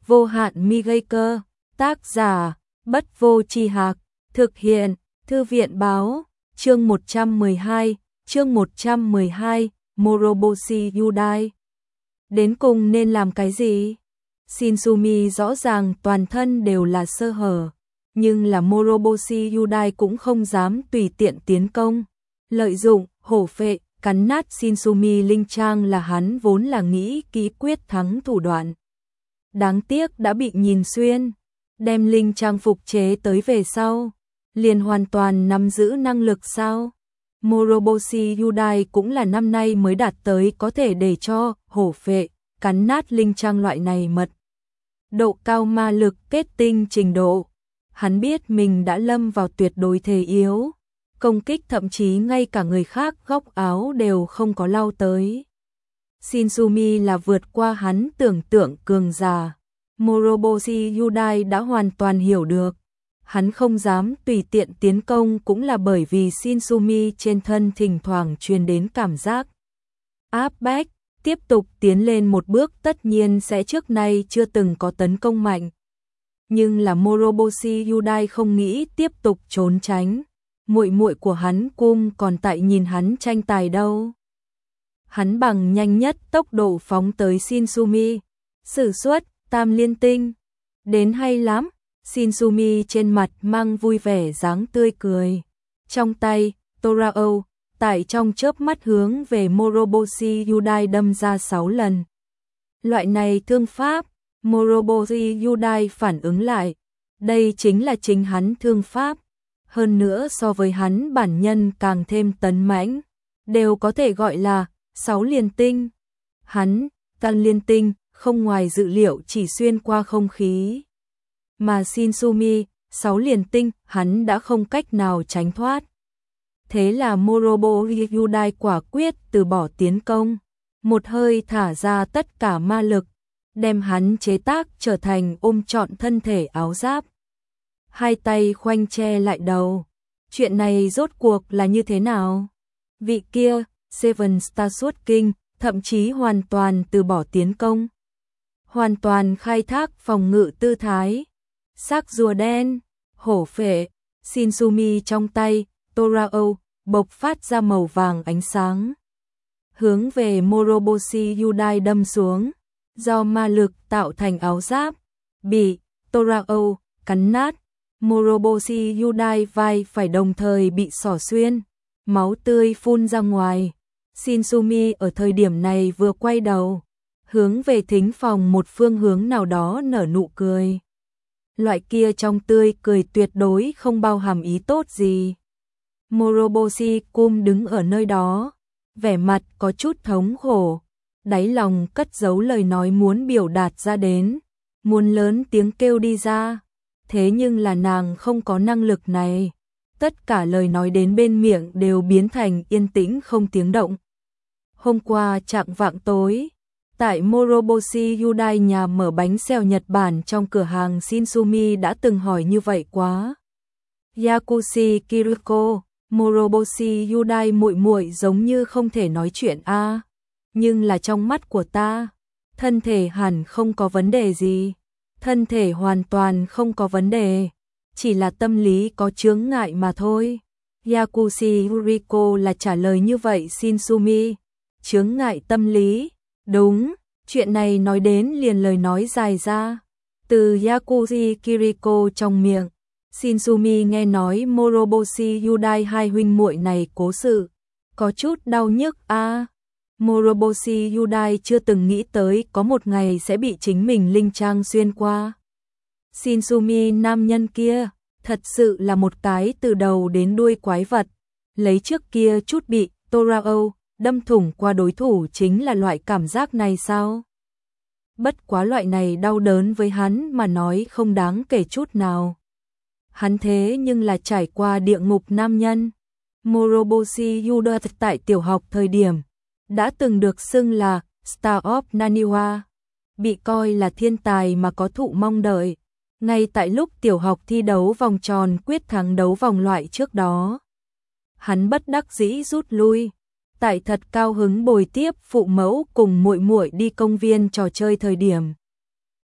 vô hạn mi gây cơ, tác giả, Bất Vô Tri Hạc, thực hiện, Thư viện báo, chương 112, Moroboshi Yudai. Đến cùng nên làm cái gì? Shinsumi rõ ràng toàn thân đều là sơ hở, nhưng là Moroboshi Yudai cũng không dám tùy tiện tiến công. Lợi dụng, hổ phệ, cắn nát Shinsumi linh trang là hắn vốn là nghĩ kỹ quyết thắng thủ đoạn. Đáng tiếc đã bị nhìn xuyên, đem linh trang phục chế tới về sau, liền hoàn toàn nắm giữ năng lực sao? Moroboshi Yudai cũng là năm nay mới đạt tới có thể để cho hổ phệ, cắn nát linh trang loại này mật độ cao ma lực kết tinh trình độ. Hắn biết mình đã lâm vào tuyệt đối thế yếu, công kích thậm chí ngay cả người khác góc áo đều không có lau tới. Shinsumi là vượt qua hắn tưởng tượng cường giả. Moroboshi Yudai đã hoàn toàn hiểu được. Hắn không dám tùy tiện tiến công cũng là bởi vì Shinsumi trên thân thỉnh thoảng truyền đến cảm giác áp bách, tiếp tục tiến lên một bước tất nhiên sẽ trước nay chưa từng có tấn công mạnh. Nhưng là Moroboshi Yudai không nghĩ tiếp tục trốn tránh. Muội muội của hắn Cung còn tại nhìn hắn tranh tài đâu. Hắn bằng nhanh nhất tốc độ phóng tới Shinsumi, sử xuất Tam Liên Tinh. Đến hay lắm. Shinsumi trên mặt mang vui vẻ dáng tươi cười. Trong tay, Torao, tại trong chớp mắt hướng về Moroboshi Yudai đâm ra 6 lần. Loại này thương pháp, Moroboshi Yudai phản ứng lại. Đây chính là chính hắn thương pháp. Hơn nữa so với hắn bản nhân càng thêm tấn mãnh, đều có thể gọi là 6 liên tinh. Hắn, Tam Liên Tinh, không ngoài dự liệu chỉ xuyên qua không khí. Mà Shinsumi, 6 liền tinh, hắn đã không cách nào tránh thoát. Thế là Moroboshi Yudai quả quyết từ bỏ tiến công, một hơi thả ra tất cả ma lực, đem hắn chế tác trở thành ôm trọn thân thể áo giáp. Hai tay khoanh che lại đầu. Chuyện này rốt cuộc là như thế nào? Vị kia, Seven Star Sword King, thậm chí hoàn toàn từ bỏ tiến công. Hoàn toàn khai thác phòng ngự tư thái. Xác rùa đen, hổ phệ, Shinsumi trong tay, Torao, bộc phát ra màu vàng ánh sáng. Hướng về Moroboshi Yudai đâm xuống, do ma lực tạo thành áo giáp, bị Torao cắn nát. Moroboshi Yudai vai phải đồng thời bị xỏ xuyên, máu tươi phun ra ngoài. Shinsumi ở thời điểm này vừa quay đầu, hướng về thính phòng một phương hướng nào đó nở nụ cười. Loại kia trong tươi cười tuyệt đối không bao hàm ý tốt gì. Moroboshi Cung đứng ở nơi đó, vẻ mặt có chút thống khổ, đáy lòng cất giấu lời nói muốn biểu đạt ra đến, muốn lớn tiếng kêu đi ra. Thế nhưng là nàng không có năng lực này. Tất cả lời nói đến bên miệng đều biến thành yên tĩnh không tiếng động. Hôm qua chạng vạng tối, tại Moroboshi Yudai nhà mở bánh xèo Nhật Bản trong cửa hàng Shinsumi đã từng hỏi như vậy quá. Yakushi Kiriko, Moroboshi Yudai muội muội giống như không thể nói chuyện a, nhưng là trong mắt của ta, thân thể hẳn không có vấn đề gì. Thân thể hoàn toàn không có vấn đề, chỉ là tâm lý có chướng ngại mà thôi. Yakushi Kiriko là trả lời như vậy Shinsumi. Chướng ngại tâm lý, đúng, chuyện này nói đến liền lời nói dài ra. Từ Yakushi Kiriko trong miệng, Shinsumi nghe nói Moroboshi Yudai hai huynh muội này cố sự, có chút đau nhức a. Moroboshi Yudai chưa từng nghĩ tới có một ngày sẽ bị chính mình linh trang xuyên qua. Shinsumi nam nhân kia, thật sự là một cái từ đầu đến đuôi quái vật. Lấy trước kia chút bị Torao đâm thủng qua đối thủ chính là loại cảm giác này sao? Bất quá loại này đau đớn với hắn mà nói không đáng kể chút nào. Hắn thế nhưng là trải qua địa ngục nam nhân. Moroboshi Yudai tại tiểu học thời điểm đã từng được xưng là Star of Naniwa, bị coi là thiên tài mà có thụ mong đợi. Ngay tại lúc tiểu học thi đấu vòng tròn quyết thắng đấu vòng loại trước đó, hắn bất đắc dĩ rút lui. Tại thật cao hứng bồi tiếp phụ mẫu cùng muội muội đi công viên trò chơi thời điểm,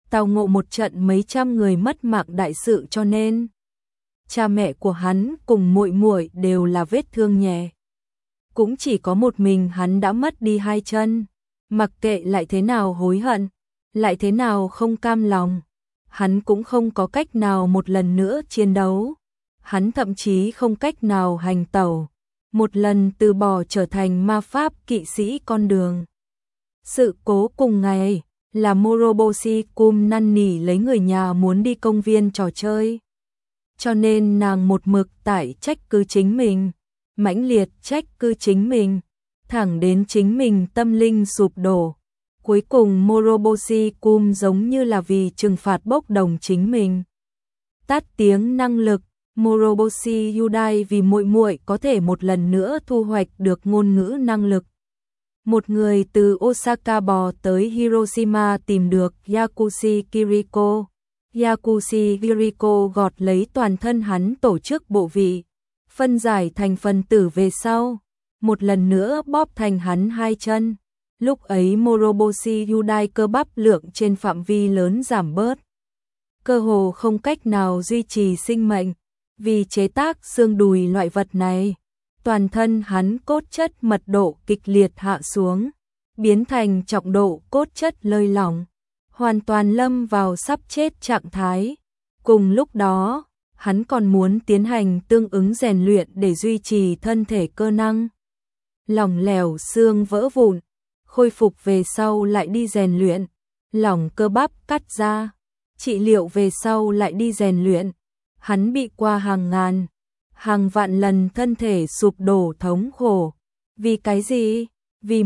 tao ngộ một trận mấy trăm người mất mạng đại sự cho nên cha mẹ của hắn cùng muội muội đều là vết thương nhẹ. Cũng chỉ có một mình hắn đã mất đi hai chân, mặc kệ lại thế nào hối hận, lại thế nào không cam lòng, hắn cũng không có cách nào một lần nữa chiến đấu. Hắn thậm chí không cách nào hành tẩu, một lần từ bỏ trở thành ma pháp kỵ sĩ con đường. Sự cố cùng ngày là Moroboshi Kum năn nỉ lấy người nhà muốn đi công viên trò chơi. Cho nên nàng một mực tại trách cứ chính mình, mãnh liệt trách cứ chính mình, thẳng đến chính mình tâm linh sụp đổ. Cuối cùng Moroboshi Kum giống như là vì trừng phạt bốc đồng chính mình. Tắt tiếng năng lực, Moroboshi Yudai vì muội muội có thể một lần nữa thu hoạch được ngôn ngữ năng lực. Một người từ Osaka bò tới Hiroshima tìm được Yakushi Kiriko. Yakushi Kiriko gọt lấy toàn thân hắn tổ chức bộ vị, phân giải thành phần tử về sau, một lần nữa bóp thành hắn hai chân. Lúc ấy Moroboshi Yudai cơ bắp lượng trên phạm vi lớn giảm bớt, cơ hồ không cách nào duy trì sinh mệnh. Vì chế tác xương đùi loại vật này, toàn thân hắn cốt chất mật độ kịch liệt hạ xuống, biến thành trọng độ cốt chất lơi lỏng, hoàn toàn lâm vào sắp chết trạng thái. Cùng lúc đó, hắn còn muốn tiến hành tương ứng rèn luyện để duy trì thân thể cơ năng. Lỏng lẻo xương vỡ vụn, khôi phục về sau lại đi rèn luyện, lỏng cơ bắp cắt ra, trị liệu về sau lại đi rèn luyện. Hắn bị qua hàng ngàn, hàng vạn lần thân thể sụp đổ thống khổ. Vì cái gì? Vì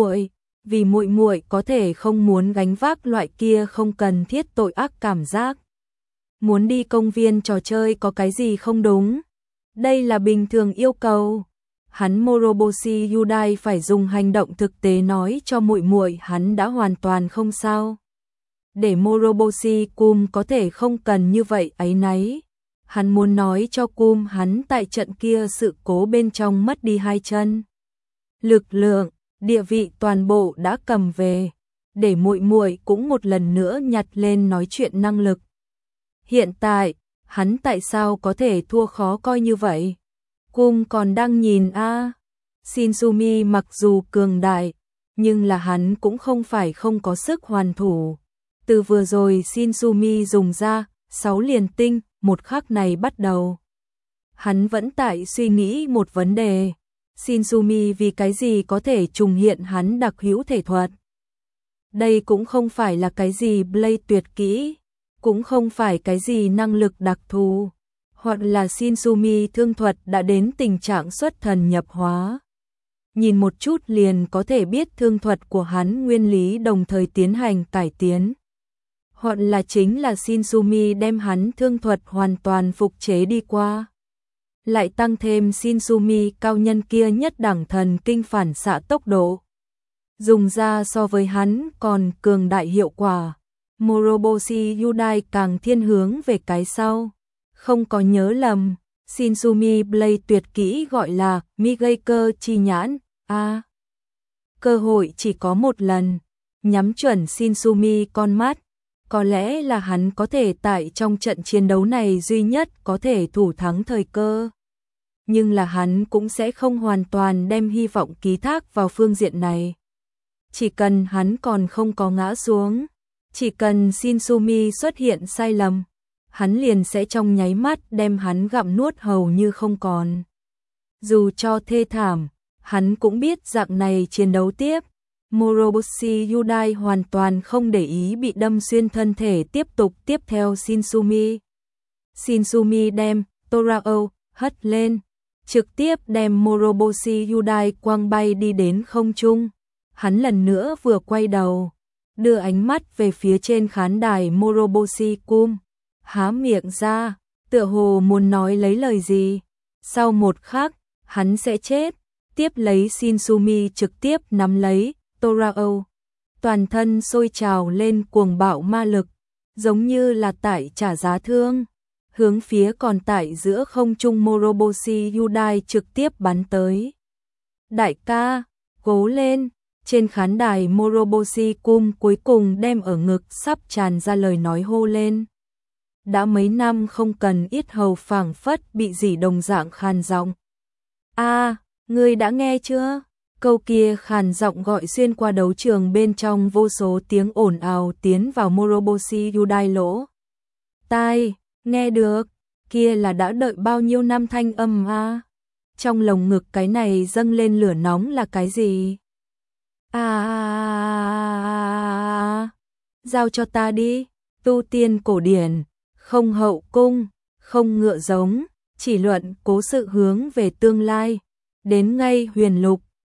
muội muội có thể không muốn gánh vác loại kia không cần thiết tội ác cảm giác. Muốn đi công viên trò chơi có cái gì không đúng? Đây là bình thường yêu cầu. Hắn Moroboshi Yudai phải dùng hành động thực tế nói cho muội muội hắn đã hoàn toàn không sao. Để Moroboshi Kum có thể không cần như vậy áy náy. Hắn muốn nói cho Kum hắn tại trận kia sự cố bên trong mất đi hai chân. Lực lượng, địa vị toàn bộ đã cầm về, để muội muội cũng một lần nữa nhặt lên nói chuyện năng lực. Hiện tại, hắn tại sao có thể thua khó coi như vậy? Kum còn đang nhìn a. Shinsumi mặc dù cường đại, nhưng là hắn cũng không phải không có sức hoàn thủ. Từ vừa rồi Shinsumi dùng ra 6 liền tinh, một khắc này bắt đầu. Hắn vẫn tại suy nghĩ một vấn đề. Shinsumi vì cái gì có thể trùng hiện hắn đặc hữu thể thuật? Đây cũng không phải là cái gì Blade tuyệt kỹ, cũng không phải cái gì năng lực đặc thù, hoặc là Shinsumi thương thuật đã đến tình trạng xuất thần nhập hóa. Nhìn một chút liền có thể biết thương thuật của hắn nguyên lý đồng thời tiến hành cải tiến. Hoặc là chính là Shinsumi đem hắn thương thuật hoàn toàn phục chế đi qua. Lại tăng thêm Shinsumi cao nhân kia nhất đẳng thần kinh phản xạ tốc độ. Dùng ra so với hắn còn cường đại hiệu quả. Moroboshi Yudai càng thiên hướng về cái sau. Không có nhớ lầm, Shinsumi Blade tuyệt kỹ gọi là Migaker chi nhãn. Cơ hội chỉ có một lần, nhắm chuẩn Shinsumi con mắt. Có lẽ là hắn có thể tại trong trận chiến đấu này duy nhất có thể thủ thắng thời cơ. Nhưng là hắn cũng sẽ không hoàn toàn đem hy vọng ký thác vào phương diện này. Chỉ cần hắn còn không có ngã xuống, chỉ cần Shinsumi xuất hiện sai lầm, hắn liền sẽ trong nháy mắt đem hắn gặm nuốt hầu như không còn. Dù cho thê thảm, hắn cũng biết dạng này chiến đấu tiếp. Moroboshi Yudai hoàn toàn không để ý bị đâm xuyên thân thể tiếp tục tiếp theo Shinsumi. Shinsumi đem Torao hất lên, trực tiếp đem Moroboshi Yudai quăng bay đi đến không trung. Hắn lần nữa vừa quay đầu, đưa ánh mắt về phía trên khán đài Moroboshi Kum, há miệng ra, tựa hồ muốn nói lấy lời gì. Sau một khắc, hắn sẽ chết. Tiếp lấy Shinsumi trực tiếp nắm lấy Torao, toàn thân sôi trào lên cuồng bạo ma lực, giống như là tại trả giá thương, hướng phía còn tại giữa không trung Moroboshi Yudai trực tiếp bắn tới. Đại ca, cố lên, Trên khán đài Moroboshi Cung cuối cùng đem ở ngực sắp tràn ra lời nói hô lên. Đã mấy năm không cần, yết hầu phảng phất bị dỉ đồng dạng khàn giọng. A, ngươi đã nghe chưa? Câu kia khàn giọng gọi xuyên qua đấu trường bên trong vô số tiếng ồn ào tiến vào Moroboshi Yudai lỗ tai, nghe được, kia là đã đợi bao nhiêu năm thanh âm a. Trong lồng ngực cái này dâng lên lửa nóng là cái gì? Giao cho ta đi, tu tiên cổ điển, không hậu cung, không ngựa giống, chỉ luận cố sự hướng về tương lai, đến ngay huyền lục,